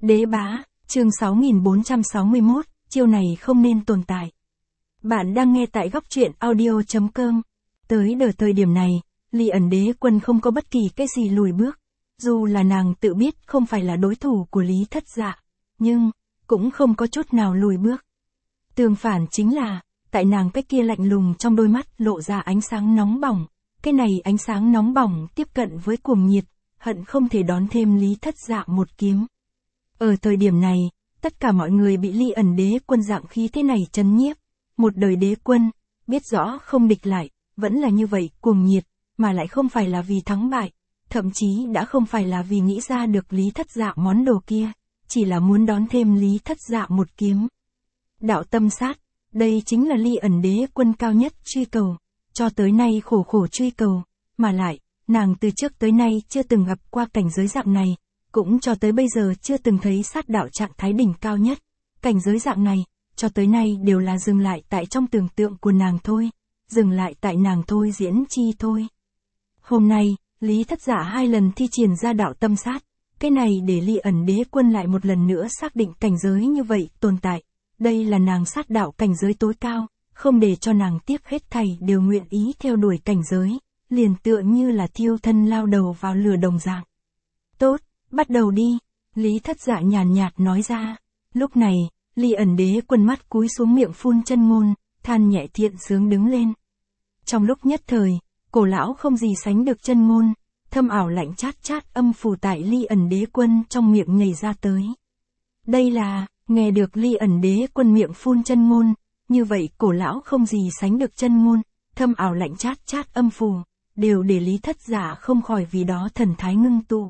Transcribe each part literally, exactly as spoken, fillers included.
Đế bá, chương sáu nghìn bốn trăm sáu mươi mốt, chiêu này không nên tồn tại. Bạn đang nghe tại góc truyện audio chấm com. Tới đợt thời điểm này, Ly ẩn đế quân không có bất kỳ cái gì lùi bước. Dù là nàng tự biết không phải là đối thủ của Lý Thất Dạ, nhưng cũng không có chút nào lùi bước. Tương phản chính là, tại nàng cái kia lạnh lùng trong đôi mắt lộ ra ánh sáng nóng bỏng. Cái này ánh sáng nóng bỏng tiếp cận với cuồng nhiệt, hận không thể đón thêm Lý Thất Dạ một kiếm. Ở thời điểm này, tất cả mọi người bị Ly ẩn đế quân dạng khí thế này chấn nhiếp. Một đời đế quân, biết rõ không địch lại, vẫn là như vậy cuồng nhiệt, mà lại không phải là vì thắng bại, thậm chí đã không phải là vì nghĩ ra được Lý Thất Dạ món đồ kia, chỉ là muốn đón thêm Lý Thất Dạ một kiếm. Đạo tâm sát, đây chính là Ly ẩn đế quân cao nhất truy cầu, cho tới nay khổ khổ truy cầu, mà lại, nàng từ trước tới nay chưa từng gặp qua cảnh giới dạng này, cũng cho tới bây giờ chưa từng thấy sát đạo trạng thái đỉnh cao nhất. Cảnh giới dạng này, cho tới nay đều là dừng lại tại trong tưởng tượng của nàng thôi, dừng lại tại nàng thôi diễn chi thôi. Hôm nay, Lý Thất Dạ hai lần thi triển ra đạo tâm sát, cái này để Ly ẩn đế quân lại một lần nữa xác định cảnh giới như vậy tồn tại. Đây là nàng sát đạo cảnh giới tối cao, không để cho nàng tiếc hết thảy đều nguyện ý theo đuổi cảnh giới, liền tựa như là thiêu thân lao đầu vào lửa đồng dạng. Tốt, bắt đầu đi, Lý Thất Dạ nhàn nhạt nói ra. Lúc này, Ly ẩn đế quân mắt cúi xuống miệng phun chân ngôn, than nhẹ thiện sướng đứng lên. Trong lúc nhất thời, cổ lão không gì sánh được chân ngôn, thâm ảo lạnh chát chát âm phù tại Ly ẩn đế quân trong miệng nhảy ra tới. Đây là, nghe được Ly ẩn đế quân miệng phun chân ngôn, như vậy cổ lão không gì sánh được chân ngôn, thâm ảo lạnh chát chát âm phù, đều để Lý Thất Dạ không khỏi vì đó thần thái ngưng tụ.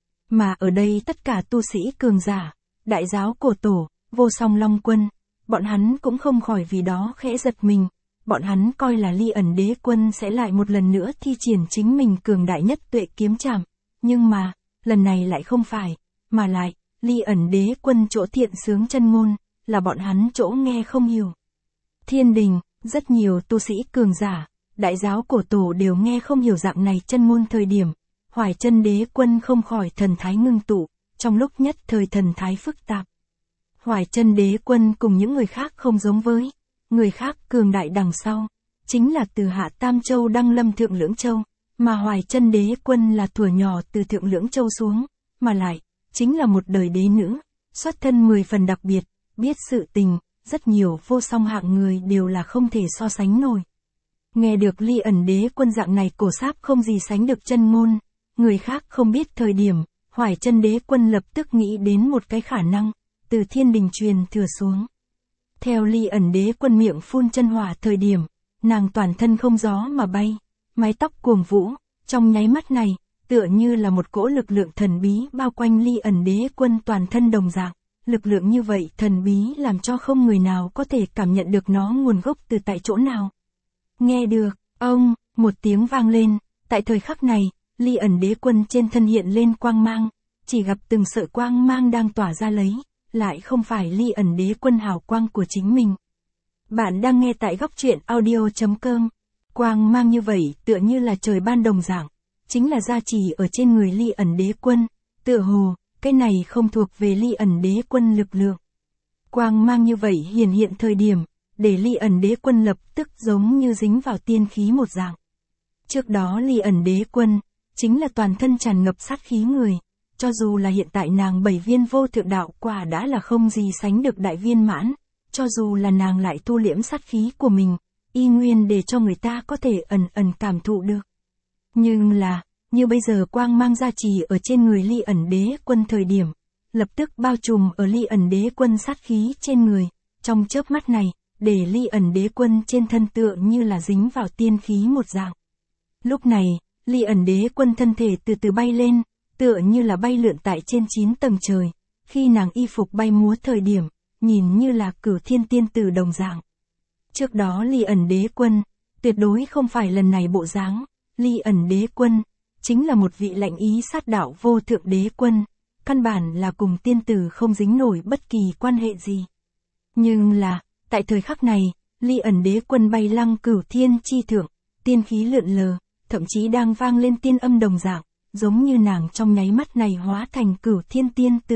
Mà ở đây tất cả tu sĩ cường giả, đại giáo cổ tổ, vô song long quân, bọn hắn cũng không khỏi vì đó khẽ giật mình, bọn hắn coi là Ly ẩn đế quân sẽ lại một lần nữa thi triển chính mình cường đại nhất tuệ kiếm trảm, nhưng mà, lần này lại không phải, mà lại, Ly ẩn đế quân chỗ thiện sướng chân ngôn, là bọn hắn chỗ nghe không hiểu. Thiên đình, rất nhiều tu sĩ cường giả, đại giáo cổ tổ đều nghe không hiểu dạng này chân ngôn thời điểm, Hoài Chân đế quân không khỏi thần thái ngưng tụ, trong lúc nhất thời thần thái phức tạp. Hoài Chân đế quân cùng những người khác không giống với, người khác cường đại đằng sau, chính là từ Hạ Tam Châu đăng lâm Thượng Lưỡng Châu, mà Hoài Chân đế quân là thuở nhỏ từ Thượng Lưỡng Châu xuống, mà lại, chính là một đời đế nữ, xuất thân mười phần đặc biệt, biết sự tình, rất nhiều vô song hạng người đều là không thể so sánh nổi. Nghe được Ly ẩn đế quân dạng này cổ sáp không gì sánh được chân ngôn, người khác không biết thời điểm, Hoài Chân đế quân lập tức nghĩ đến một cái khả năng, từ thiên đình truyền thừa xuống. Theo Ly ẩn đế quân miệng phun chân hỏa thời điểm, nàng toàn thân không gió mà bay, mái tóc cuồng vũ, trong nháy mắt này, tựa như là một cỗ lực lượng thần bí bao quanh Ly ẩn đế quân toàn thân đồng dạng. Lực lượng như vậy thần bí làm cho không người nào có thể cảm nhận được nó nguồn gốc từ tại chỗ nào. Nghe được, ông, một tiếng vang lên, tại thời khắc này, Ly ẩn đế quân trên thân hiện lên quang mang, chỉ gặp từng sợi quang mang đang tỏa ra lấy, lại không phải Ly ẩn đế quân hào quang của chính mình. Bạn đang nghe tại góc truyện audio chấm com. Quang mang như vậy tựa như là trời ban đồng dạng, chính là gia trì ở trên người Ly ẩn đế quân, tựa hồ, cái này không thuộc về Ly ẩn đế quân lực lượng. Quang mang như vậy hiển hiện thời điểm, để Ly ẩn đế quân lập tức giống như dính vào tiên khí một dạng. Trước đó Ly ẩn đế quân, chính là toàn thân tràn ngập sát khí người, cho dù là hiện tại nàng bảy viên vô thượng đạo quả đã là không gì sánh được đại viên mãn, cho dù là nàng lại thu liễm sát khí của mình, y nguyên để cho người ta có thể ẩn ẩn cảm thụ được. Nhưng là, như bây giờ quang mang gia trì ở trên người Ly ẩn đế quân thời điểm, lập tức bao trùm ở Ly ẩn đế quân sát khí trên người, trong chớp mắt này, để Ly ẩn đế quân trên thân tựa như là dính vào tiên khí một dạng. Lúc này, Ly ẩn đế quân thân thể từ từ bay lên, tựa như là bay lượn tại trên chín tầng trời, khi nàng y phục bay múa thời điểm, nhìn như là cửu thiên tiên tử đồng dạng. Trước đó Ly ẩn đế quân, tuyệt đối không phải lần này bộ dáng, Ly ẩn đế quân, chính là một vị lạnh ý sát đạo vô thượng đế quân, căn bản là cùng tiên tử không dính nổi bất kỳ quan hệ gì. Nhưng là, tại thời khắc này, Ly ẩn đế quân bay lăng cửu thiên chi thượng, tiên khí lượn lờ, thậm chí đang vang lên tiên âm đồng dạng, giống như nàng trong nháy mắt này hóa thành cửu thiên tiên tử,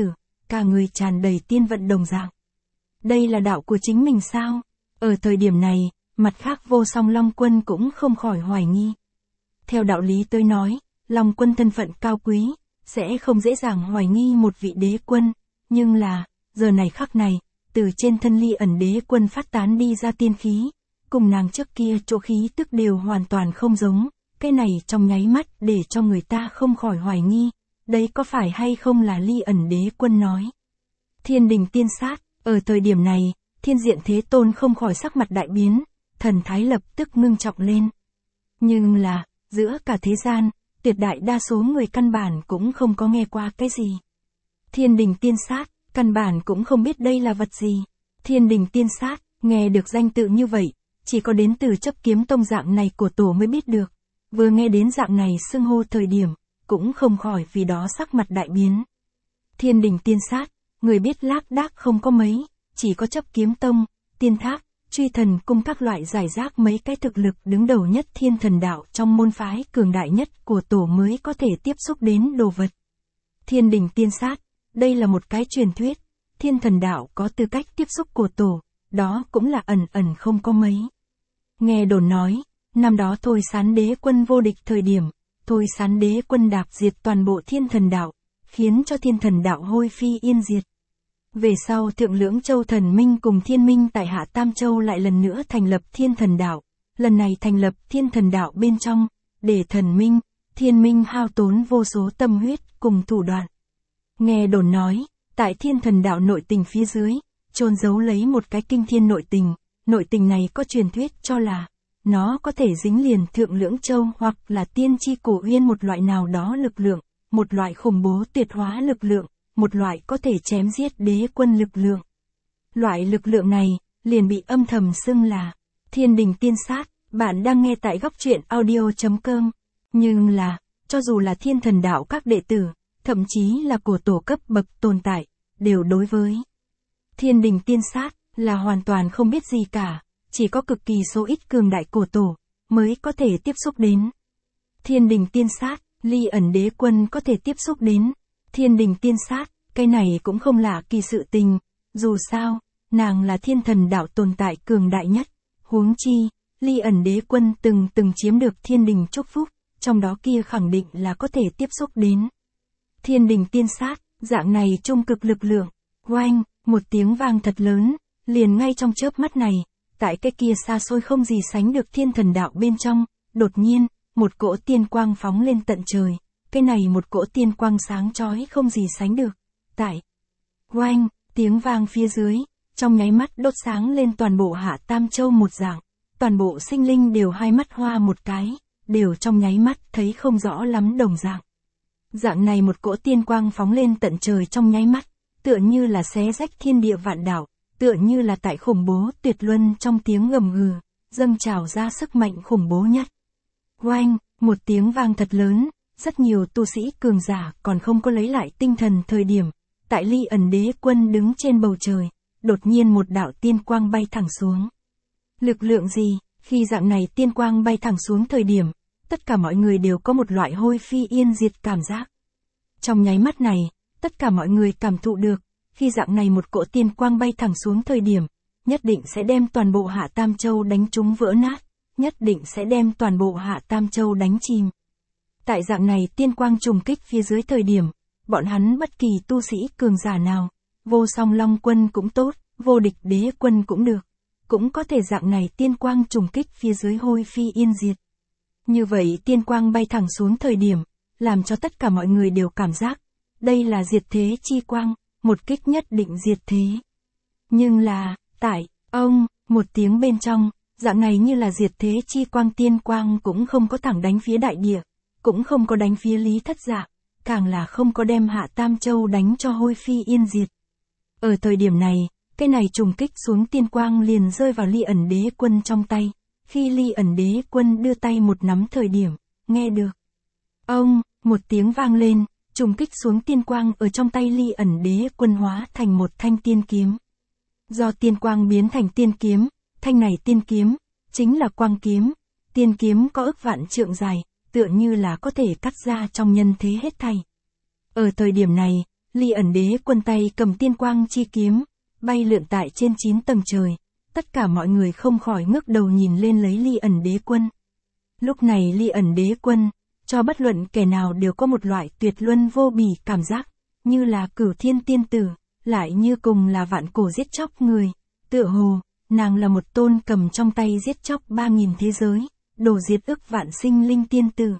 cả người tràn đầy tiên vận đồng dạng. Đây là đạo của chính mình sao? Ở thời điểm này, mặt khác Vô Song Long Quân cũng không khỏi hoài nghi. Theo đạo lý tôi nói, Long Quân thân phận cao quý, sẽ không dễ dàng hoài nghi một vị đế quân, nhưng là, giờ này khắc này, từ trên thân Ly ẩn đế quân phát tán đi ra tiên khí, cùng nàng trước kia chỗ khí tức đều hoàn toàn không giống, cái này trong nháy mắt để cho người ta không khỏi hoài nghi, đấy có phải hay không là Ly ẩn đế quân nói. Thiên đình tiên sát, ở thời điểm này, Thiên Diện Thế Tôn không khỏi sắc mặt đại biến, thần thái lập tức ngưng trọng lên. Nhưng là, giữa cả thế gian, tuyệt đại đa số người căn bản cũng không có nghe qua cái gì. Thiên đình tiên sát, căn bản cũng không biết đây là vật gì. Thiên đình tiên sát, nghe được danh tự như vậy, chỉ có đến từ chấp kiếm tông dạng này của tổ mới biết được. Vừa nghe đến dạng này xưng hô thời điểm, cũng không khỏi vì đó sắc mặt đại biến. Thiên đình tiên sát, người biết lác đác không có mấy, chỉ có chấp kiếm tông, tiên tháp, truy thần cung các loại giải rác mấy cái thực lực đứng đầu nhất thiên thần đạo trong môn phái cường đại nhất của tổ mới có thể tiếp xúc đến đồ vật. Thiên đình tiên sát, đây là một cái truyền thuyết, thiên thần đạo có tư cách tiếp xúc của tổ, đó cũng là ẩn ẩn không có mấy. Nghe đồn nói, năm đó Thôi Sán đế quân vô địch thời điểm, Thôi Sán đế quân đạp diệt toàn bộ thiên thần đạo, khiến cho thiên thần đạo hôi phi yên diệt. Về sau Thượng Lưỡng Châu Thần Minh cùng Thiên Minh tại Hạ Tam Châu lại lần nữa thành lập thiên thần đạo, lần này thành lập thiên thần đạo bên trong, để thần Minh, Thiên Minh hao tốn vô số tâm huyết cùng thủ đoạn. Nghe đồn nói, tại thiên thần đạo nội tình phía dưới, chôn giấu lấy một cái kinh thiên nội tình, nội tình này có truyền thuyết cho là, nó có thể dính liền Thượng Lưỡng Châu hoặc là tiên tri cổ uyên một loại nào đó lực lượng, một loại khủng bố tuyệt hóa lực lượng, một loại có thể chém giết đế quân lực lượng. Loại lực lượng này, liền bị âm thầm xưng là Thiên đình tiên sát, bạn đang nghe tại góc truyện audio chấm com. Nhưng là, cho dù là thiên thần đạo các đệ tử, thậm chí là của tổ cấp bậc tồn tại, đều đối với Thiên đình tiên sát, là hoàn toàn không biết gì cả, chỉ có cực kỳ số ít cường đại cổ tổ, mới có thể tiếp xúc đến. Thiên đình tiên sát, Ly ẩn đế quân có thể tiếp xúc đến. Thiên đình tiên sát, cái này cũng không là kỳ sự tình, dù sao, nàng là thiên thần đạo tồn tại cường đại nhất, huống chi, Ly ẩn đế quân từng từng chiếm được thiên đình chúc phúc, trong đó kia khẳng định là có thể tiếp xúc đến. Thiên đình tiên sát, dạng này trung cực lực lượng, oanh, một tiếng vang thật lớn, liền ngay trong chớp mắt này, tại cái kia xa xôi không gì sánh được thiên thần đạo bên trong, đột nhiên, một cỗ tiên quang phóng lên tận trời, cái này một cỗ tiên quang sáng chói không gì sánh được, tại, oanh, tiếng vang phía dưới, trong nháy mắt đốt sáng lên toàn bộ Hạ Tam Châu một dạng, toàn bộ sinh linh đều hai mắt hoa một cái, đều trong nháy mắt thấy không rõ lắm đồng dạng. Dạng này một cỗ tiên quang phóng lên tận trời trong nháy mắt, tựa như là xé rách thiên địa vạn đảo, tựa như là tại khủng bố tuyệt luân trong tiếng gầm gừ, dâng trào ra sức mạnh khủng bố nhất. Oanh, một tiếng vang thật lớn, rất nhiều tu sĩ cường giả còn không có lấy lại tinh thần thời điểm, tại Ly ẩn đế quân đứng trên bầu trời, đột nhiên một đạo tiên quang bay thẳng xuống. Lực lượng gì, khi dạng này tiên quang bay thẳng xuống thời điểm, tất cả mọi người đều có một loại hôi phi yên diệt cảm giác. Trong nháy mắt này, tất cả mọi người cảm thụ được, khi dạng này một cỗ tiên quang bay thẳng xuống thời điểm, nhất định sẽ đem toàn bộ Hạ Tam Châu đánh trúng vỡ nát, nhất định sẽ đem toàn bộ Hạ Tam Châu đánh chìm. Tại dạng này tiên quang trùng kích phía dưới thời điểm, bọn hắn bất kỳ tu sĩ cường giả nào, Vô Song Long Quân cũng tốt, vô địch đế quân cũng được, cũng có thể dạng này tiên quang trùng kích phía dưới hôi phi yên diệt. Như vậy tiên quang bay thẳng xuống thời điểm, làm cho tất cả mọi người đều cảm giác, đây là diệt thế chi quang, một kích nhất định diệt thế. Nhưng là, tại, ông, một tiếng bên trong, dạng này như là diệt thế chi quang tiên quang cũng không có thẳng đánh phía đại địa, cũng không có đánh phía Lý Thất Dạ, càng là không có đem Hạ Tam Châu đánh cho hôi phi yên diệt. Ở thời điểm này, cái này trùng kích xuống tiên quang liền rơi vào Ly ẩn đế quân trong tay, khi Ly ẩn đế quân đưa tay một nắm thời điểm, nghe được. Ông, một tiếng vang lên, trùng kích xuống tiên quang ở trong tay Ly ẩn đế quân hóa thành một thanh tiên kiếm. Do tiên quang biến thành tiên kiếm, thanh này tiên kiếm, chính là quang kiếm, tiên kiếm có ức vạn trượng dài, tựa như là có thể cắt ra trong nhân thế hết thảy. Ở thời điểm này, Ly ẩn đế quân tay cầm tiên quang chi kiếm, bay lượn tại trên chín tầng trời, tất cả mọi người không khỏi ngước đầu nhìn lên lấy Ly ẩn đế quân. Lúc này Ly ẩn đế quân, cho bất luận kẻ nào đều có một loại tuyệt luân vô bỉ cảm giác, như là cửu thiên tiên tử, lại như cùng là vạn cổ giết chóc người, tựa hồ, nàng là một tôn cầm trong tay giết chóc ba nghìn thế giới, đổ diệt ức vạn sinh linh tiên tử.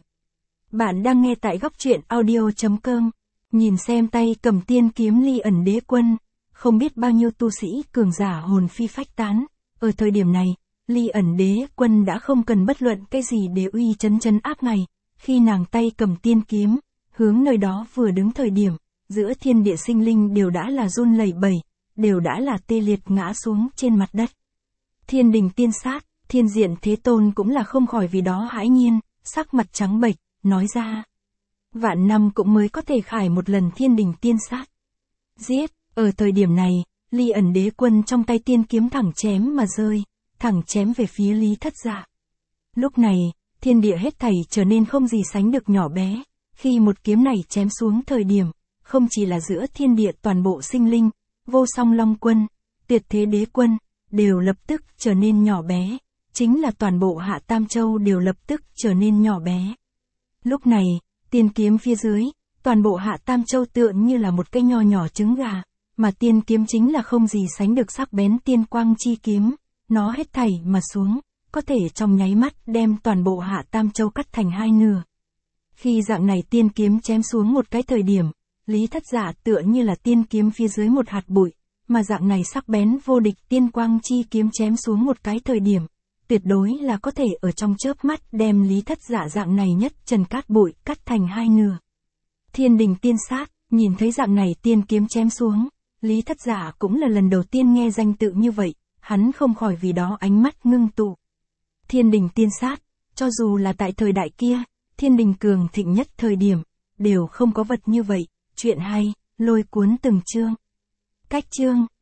Bạn đang nghe tại góc truyện audio chấm com, nhìn xem tay cầm tiên kiếm Ly ẩn đế quân, không biết bao nhiêu tu sĩ cường giả hồn phi phách tán, ở thời điểm này, Ly ẩn đế quân đã không cần bất luận cái gì để uy chấn chấn áp ngày, khi nàng tay cầm tiên kiếm, hướng nơi đó vừa đứng thời điểm, giữa thiên địa sinh linh đều đã là run lẩy bẩy, đều đã là tê liệt ngã xuống trên mặt đất. Thiên đình tiên sát, thiên diện thế tôn cũng là không khỏi vì đó hãi nhiên, sắc mặt trắng bệch, nói ra. Vạn năm cũng mới có thể khải một lần thiên đình tiên sát. Giết, ở thời điểm này, Ly ẩn đế quân trong tay tiên kiếm thẳng chém mà rơi, thẳng chém về phía Lý Thất Dạ. Lúc này, thiên địa hết thảy trở nên không gì sánh được nhỏ bé, khi một kiếm này chém xuống thời điểm, không chỉ là giữa thiên địa toàn bộ sinh linh, vô song long quân, tuyệt thế đế quân, đều lập tức trở nên nhỏ bé, chính là toàn bộ Hạ Tam Châu đều lập tức trở nên nhỏ bé. Lúc này, tiên kiếm phía dưới, toàn bộ Hạ Tam Châu tựa như là một cái nho nhỏ trứng gà, mà tiên kiếm chính là không gì sánh được sắc bén tiên quang chi kiếm, nó hết thảy mà xuống, có thể trong nháy mắt đem toàn bộ Hạ Tam Châu cắt thành hai nửa. Khi dạng này tiên kiếm chém xuống một cái thời điểm, Lý Thất Dạ tựa như là tiên kiếm phía dưới một hạt bụi, mà dạng này sắc bén vô địch tiên quang chi kiếm chém xuống một cái thời điểm, tuyệt đối là có thể ở trong chớp mắt đem Lý Thất Dạ dạng này nhất trần cát bụi cắt thành hai nửa. Thiên đình tiên sát, nhìn thấy dạng này tiên kiếm chém xuống, Lý Thất Dạ cũng là lần đầu tiên nghe danh tự như vậy, hắn không khỏi vì đó ánh mắt ngưng tụ. Thiên đình tiên sát, cho dù là tại thời đại kia, thiên đình cường thịnh nhất thời điểm, đều không có vật như vậy. Chuyện hay, lôi cuốn từng chương. Cách chương